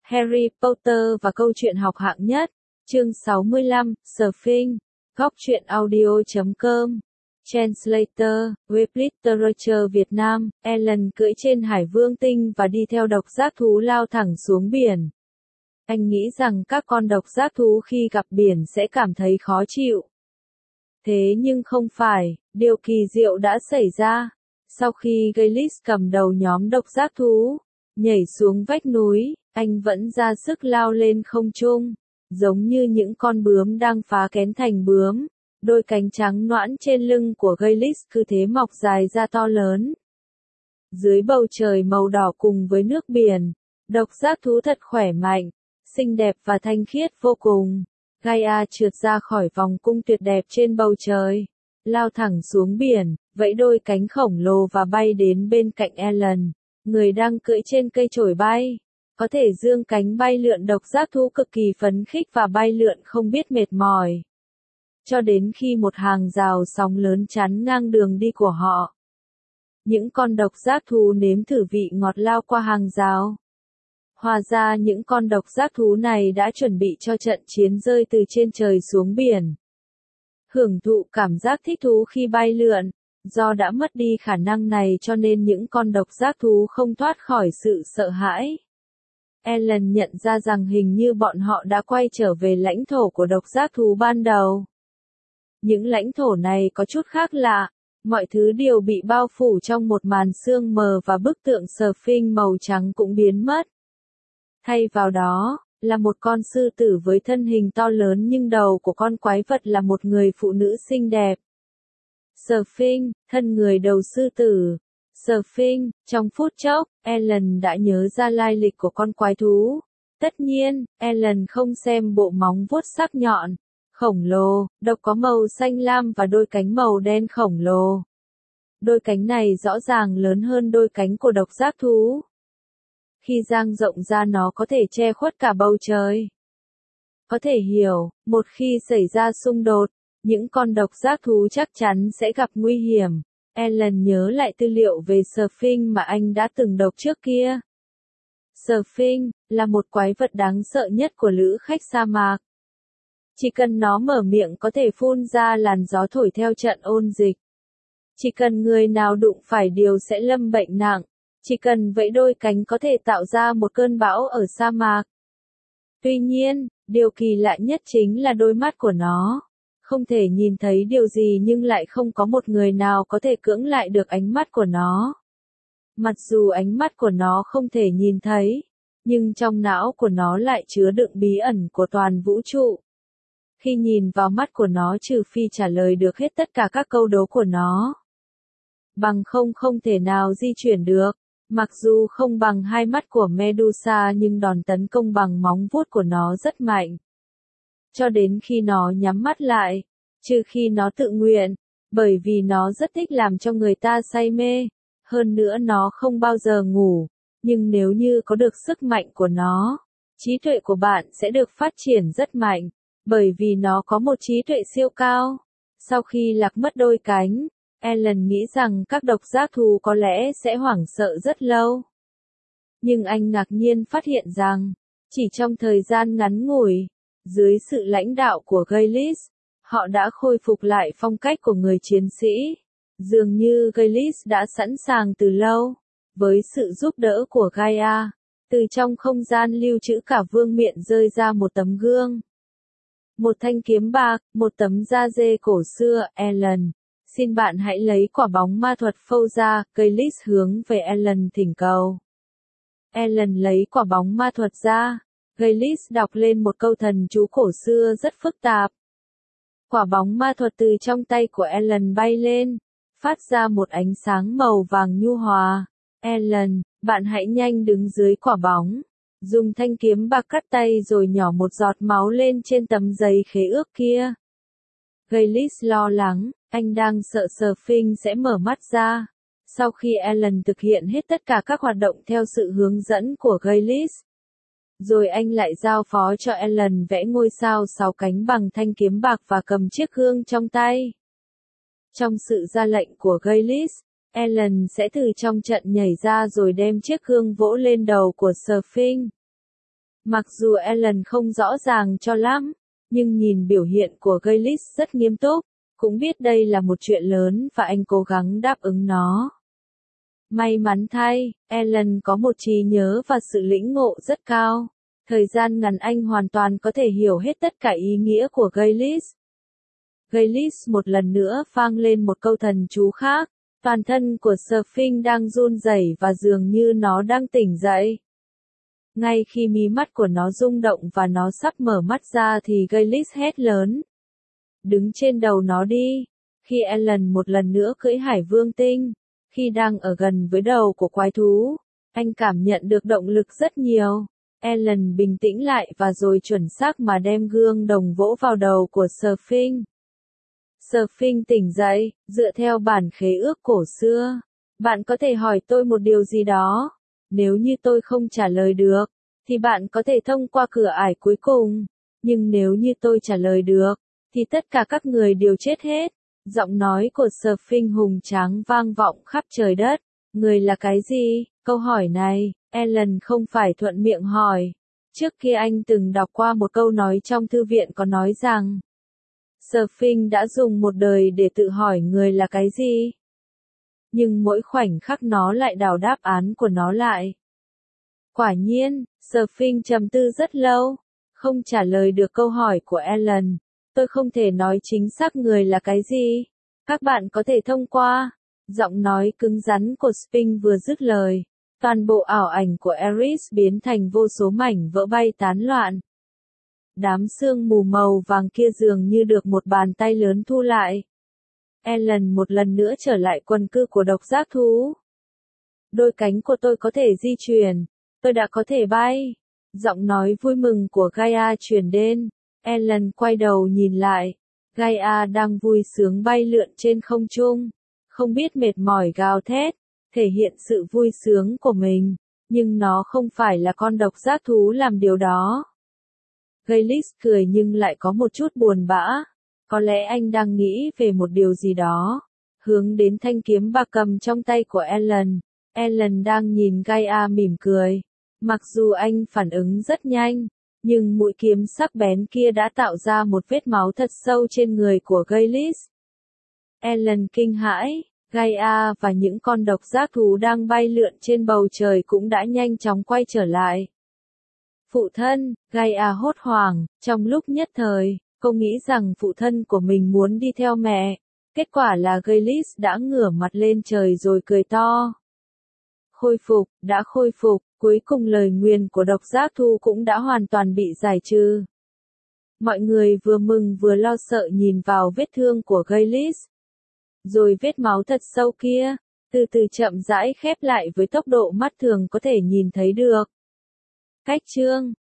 Harry Potter và câu chuyện học hạng nhất. Chương 65, Surfing. Góc truyện audio.com. Translator, Web Literature Việt Nam. Ellen cưỡi trên Hải Vương tinh và đi theo độc giác thú lao thẳng xuống biển. Anh nghĩ rằng các con độc giác thú khi gặp biển sẽ cảm thấy khó chịu. Thế nhưng không phải, điều kỳ diệu đã xảy ra. Sau khi Gaylis cầm đầu nhóm độc giác thú, nhảy xuống vách núi, anh vẫn ra sức lao lên không trung, giống như những con bướm đang phá kén thành bướm. Đôi cánh trắng nõn trên lưng của Gaylis cứ thế mọc dài ra to lớn. Dưới bầu trời màu đỏ cùng với nước biển, độc giác thú thật khỏe mạnh, xinh đẹp và thanh khiết vô cùng. Gaia trượt ra khỏi vòng cung tuyệt đẹp trên bầu trời, lao thẳng xuống biển, vẫy đôi cánh khổng lồ và bay đến bên cạnh Ellen, người đang cưỡi trên cây chổi bay. Có thể dương cánh bay lượn, độc giác thú cực kỳ phấn khích và bay lượn không biết mệt mỏi. Cho đến khi một hàng rào sóng lớn chắn ngang đường đi của họ. Những con độc giác thú nếm thử vị ngọt lao qua hàng rào. Hóa ra những con độc giác thú này đã chuẩn bị cho trận chiến rơi từ trên trời xuống biển. Hưởng thụ cảm giác thích thú khi bay lượn, do đã mất đi khả năng này cho nên những con độc giác thú không thoát khỏi sự sợ hãi. Ellen nhận ra rằng hình như bọn họ đã quay trở về lãnh thổ của độc giác thú ban đầu. Những lãnh thổ này có chút khác lạ, mọi thứ đều bị bao phủ trong một màn sương mờ và bức tượng surfing màu trắng cũng biến mất. Thay vào đó, là một con sư tử với thân hình to lớn nhưng đầu của con quái vật là một người phụ nữ xinh đẹp. Surfing, thân người đầu sư tử. Surfing, trong phút chốc, Ellen đã nhớ ra lai lịch của con quái thú. Tất nhiên, Ellen không xem bộ móng vuốt sắc nhọn, khổng lồ, độc có màu xanh lam và đôi cánh màu đen khổng lồ. Đôi cánh này rõ ràng lớn hơn đôi cánh của độc giác thú. Khi dang rộng ra nó có thể che khuất cả bầu trời. Có thể hiểu, một khi xảy ra xung đột, những con độc giác thú chắc chắn sẽ gặp nguy hiểm. Ellen nhớ lại tư liệu về surfing mà anh đã từng đọc trước kia. Surfing là một quái vật đáng sợ nhất của lữ khách sa mạc. Chỉ cần nó mở miệng có thể phun ra làn gió thổi theo trận ôn dịch. Chỉ cần người nào đụng phải điều sẽ lâm bệnh nặng. Chỉ cần vẫy đôi cánh có thể tạo ra một cơn bão ở sa mạc. Tuy nhiên, điều kỳ lạ nhất chính là đôi mắt của nó. Không thể nhìn thấy điều gì nhưng lại không có một người nào có thể cưỡng lại được ánh mắt của nó. Mặc dù ánh mắt của nó không thể nhìn thấy, nhưng trong não của nó lại chứa đựng bí ẩn của toàn vũ trụ. Khi nhìn vào mắt của nó trừ phi trả lời được hết tất cả các câu đố của nó. Bằng không thể nào di chuyển được. Mặc dù không bằng hai mắt của Medusa nhưng đòn tấn công bằng móng vuốt của nó rất mạnh. Cho đến khi nó nhắm mắt lại, trừ khi nó tự nguyện, bởi vì nó rất thích làm cho người ta say mê, hơn nữa nó không bao giờ ngủ, nhưng nếu như có được sức mạnh của nó, trí tuệ của bạn sẽ được phát triển rất mạnh, bởi vì nó có một trí tuệ siêu cao. Sau khi lạc mất đôi cánh, Ellen nghĩ rằng các độc giác thú có lẽ sẽ hoảng sợ rất lâu. Nhưng anh ngạc nhiên phát hiện rằng, chỉ trong thời gian ngắn ngủi, dưới sự lãnh đạo của Gaylis, họ đã khôi phục lại phong cách của người chiến sĩ. Dường như Gaylis đã sẵn sàng từ lâu, với sự giúp đỡ của Gaia, từ trong không gian lưu trữ cả vương miện rơi ra một tấm gương. Một thanh kiếm bạc, một tấm da dê cổ xưa. Ellen, xin bạn hãy lấy quả bóng ma thuật phâu ra. Gaylis hướng về Ellen thỉnh cầu. Ellen lấy quả bóng ma thuật ra. Gaylis đọc lên một câu thần chú cổ xưa rất phức tạp. Quả bóng ma thuật từ trong tay của Ellen bay lên, phát ra một ánh sáng màu vàng nhu hòa. Ellen, bạn hãy nhanh đứng dưới quả bóng, dùng thanh kiếm bạc cắt tay rồi nhỏ một giọt máu lên trên tấm giấy khế ước kia. Gaylis lo lắng, anh đang sợ Surfing sẽ mở mắt ra. Sau khi Ellen thực hiện hết tất cả các hoạt động theo sự hướng dẫn của Gaylis, rồi anh lại giao phó cho Ellen vẽ ngôi sao 6 cánh bằng thanh kiếm bạc và cầm chiếc gương trong tay. Trong sự ra lệnh của Gaylis, Ellen sẽ từ trong trận nhảy ra rồi đem chiếc gương vỗ lên đầu của Surfing. Mặc dù Ellen không rõ ràng cho lắm, nhưng nhìn biểu hiện của Gaylis rất nghiêm túc, cũng biết đây là một chuyện lớn và anh cố gắng đáp ứng nó. May mắn thay, Ellen có một trí nhớ và sự lĩnh ngộ rất cao. Thời gian ngắn anh hoàn toàn có thể hiểu hết tất cả ý nghĩa của Gaylis. Gaylis một lần nữa vang lên một câu thần chú khác. Toàn thân của Sphinx đang run rẩy và dường như nó đang tỉnh dậy. Ngay khi mí mắt của nó rung động và nó sắp mở mắt ra thì Gaylis hét lớn. Đứng trên đầu nó đi. Khi Ellen một lần nữa cưỡi Hải Vương Tinh, khi đang ở gần với đầu của quái thú, anh cảm nhận được động lực rất nhiều. Ellen bình tĩnh lại và rồi chuẩn xác mà đem gương đồng vỗ vào đầu của Sphinx. Sphinx tỉnh dậy, dựa theo bản khế ước cổ xưa. Bạn có thể hỏi tôi một điều gì đó. Nếu như tôi không trả lời được, thì bạn có thể thông qua cửa ải cuối cùng. Nhưng nếu như tôi trả lời được, thì tất cả các người đều chết hết. Giọng nói của Sphinx hùng tráng vang vọng khắp trời đất. Người là cái gì? Câu hỏi này, Ellen không phải thuận miệng hỏi. Trước kia anh từng đọc qua một câu nói trong thư viện có nói rằng, Sphinx đã dùng một đời để tự hỏi người là cái gì. Nhưng mỗi khoảnh khắc nó lại đào đáp án của nó lại. Quả nhiên, Sphinx trầm tư rất lâu, không trả lời được câu hỏi của Ellen. Tôi không thể nói chính xác người là cái gì. Các bạn có thể thông qua. Giọng nói cứng rắn của Sphinx vừa dứt lời. Toàn bộ ảo ảnh của Eris biến thành vô số mảnh vỡ bay tán loạn. Đám sương mù màu vàng kia dường như được một bàn tay lớn thu lại. Ellen một lần nữa trở lại quần cư của độc giác thú. Đôi cánh của tôi có thể di chuyển. Tôi đã có thể bay. Giọng nói vui mừng của Gaia truyền đến. Ellen quay đầu nhìn lại. Gaia đang vui sướng bay lượn trên không trung. Không biết mệt mỏi gào thét. Thể hiện sự vui sướng của mình. Nhưng nó không phải là con độc giác thú làm điều đó. Gaylis cười nhưng lại có một chút buồn bã. Có lẽ anh đang nghĩ về một điều gì đó. Hướng đến thanh kiếm bạc cầm trong tay của Ellen. Ellen đang nhìn Gaia mỉm cười. Mặc dù anh phản ứng rất nhanh, nhưng mũi kiếm sắc bén kia đã tạo ra một vết máu thật sâu trên người của Gaylis. Ellen kinh hãi. Gaia và những con độc giác thú đang bay lượn trên bầu trời cũng đã nhanh chóng quay trở lại. Phụ thân, Gaia hốt hoảng, trong lúc nhất thời, cô nghĩ rằng phụ thân của mình muốn đi theo mẹ. Kết quả là Gaylis đã ngửa mặt lên trời rồi cười to. Khôi phục, đã khôi phục, cuối cùng lời nguyền của độc giác thú cũng đã hoàn toàn bị giải trừ. Mọi người vừa mừng vừa lo sợ nhìn vào vết thương của Gaylis. Rồi vết máu thật sâu kia, từ từ chậm rãi khép lại với tốc độ mắt thường có thể nhìn thấy được. Cách chương